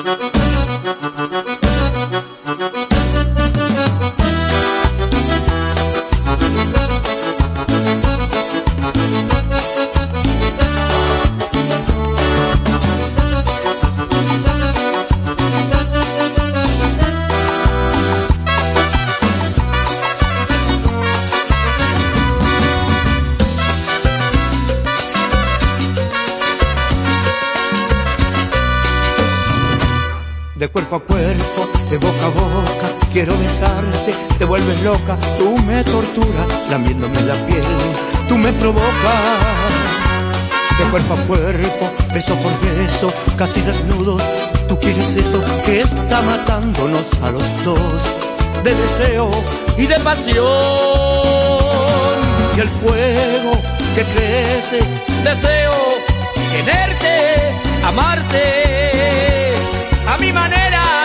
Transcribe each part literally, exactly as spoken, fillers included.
De cuerpo a cuerpo, de boca a boca, quiero besarte, te vuelves loca, tú me torturas, lamiéndome la piel, tú me provocas. De cuerpo a cuerpo, beso por beso, casi desnudos, tú quieres eso que está matándonos a los dos, de deseo y de pasión. Y el fuego que crece, deseo tenerte, amarte a mi manera.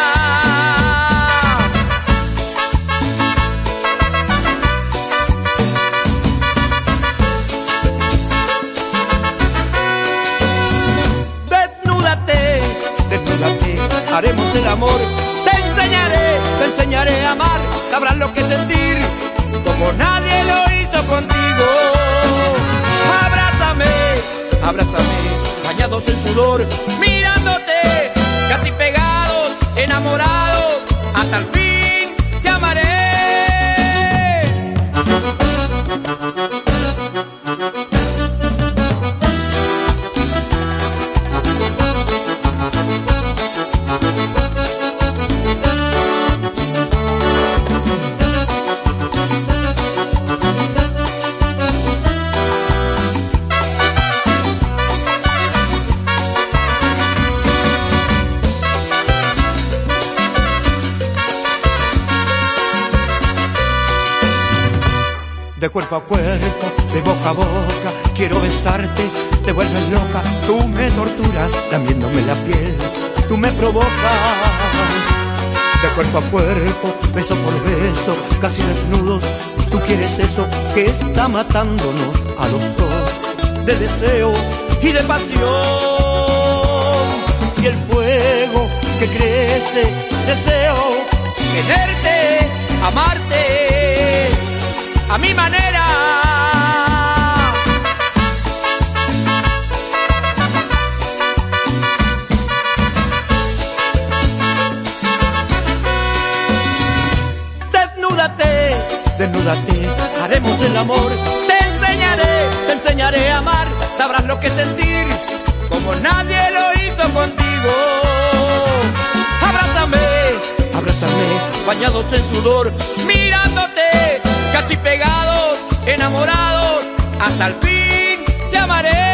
Desnúdate, desnúdate, haremos el amor. Te enseñaré, te enseñaré a amar. Sabrás lo que sentir, como nadie lo hizo contigo. Abrázame, abrázame, bañados en sudor, mirándote, casi pegados, enamorados, hasta el fin te amaré. De cuerpo a cuerpo, de boca a boca, quiero besarte, te vuelves loca, tú me torturas, lamiéndome la piel, tú me provocas. De cuerpo a cuerpo, beso por beso, casi desnudos, tú quieres eso que está matándonos a los dos, de deseo y de pasión. Y el fuego que crece, deseo tenerte, amarte a mi manera. Desnúdate, desnúdate, haremos el amor. Te enseñaré, te enseñaré a amar. Sabrás lo que sentir, como nadie lo hizo contigo. Abrázame, abrázame, bañados en sudor, mirándote, casi pegados, enamorados, hasta el fin te amaré.